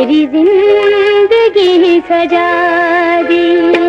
मेरी जिंदगी सजा दी।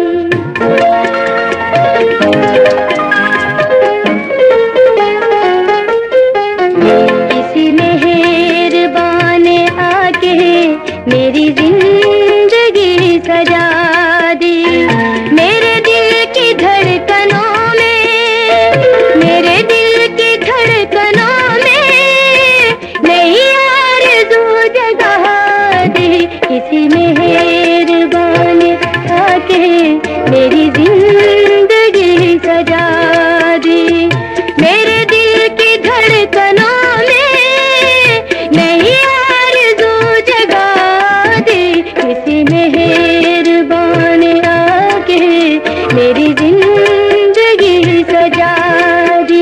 किसी मेहरबान ने आके मेरी जिंदगी सजा दी। मेरे दिल की धड़कनों में, मेरे दिल की धड़कनों में नई आरज़ू जगा दी। किसी मेहरबान ने आके मेरी जिंदगी सजा दी। मेरे दिल की धड़कनों में नई आरज़ू जगा दी। किसी मेहरबान ने आके मेरी जिंदगी सजा दी।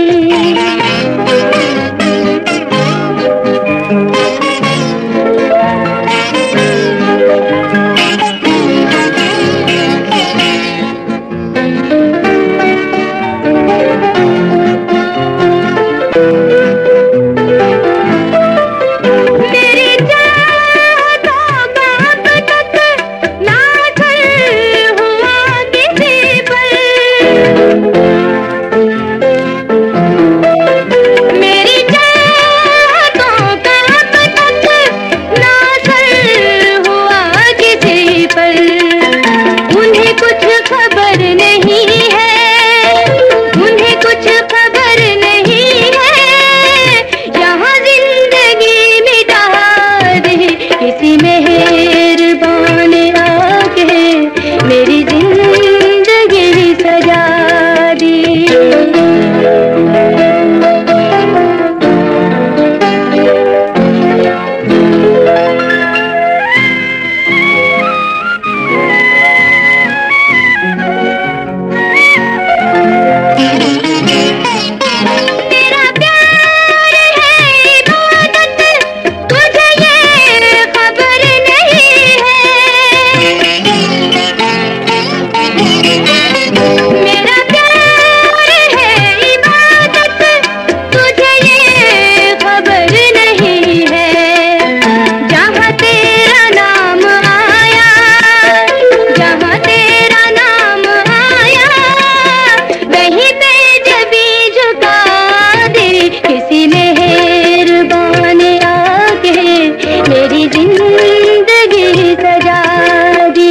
मेहरबान आके मेरी जिंदगी सजा दी। मेरी जिंदगी सजा दी।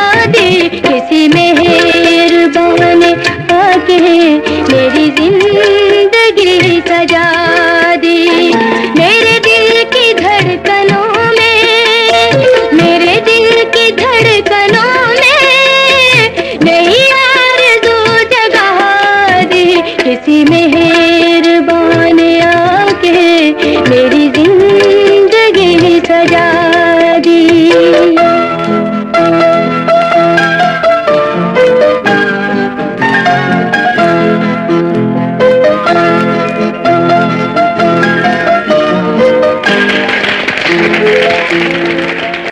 किसी मेहरबान आके मेरी जिंदगी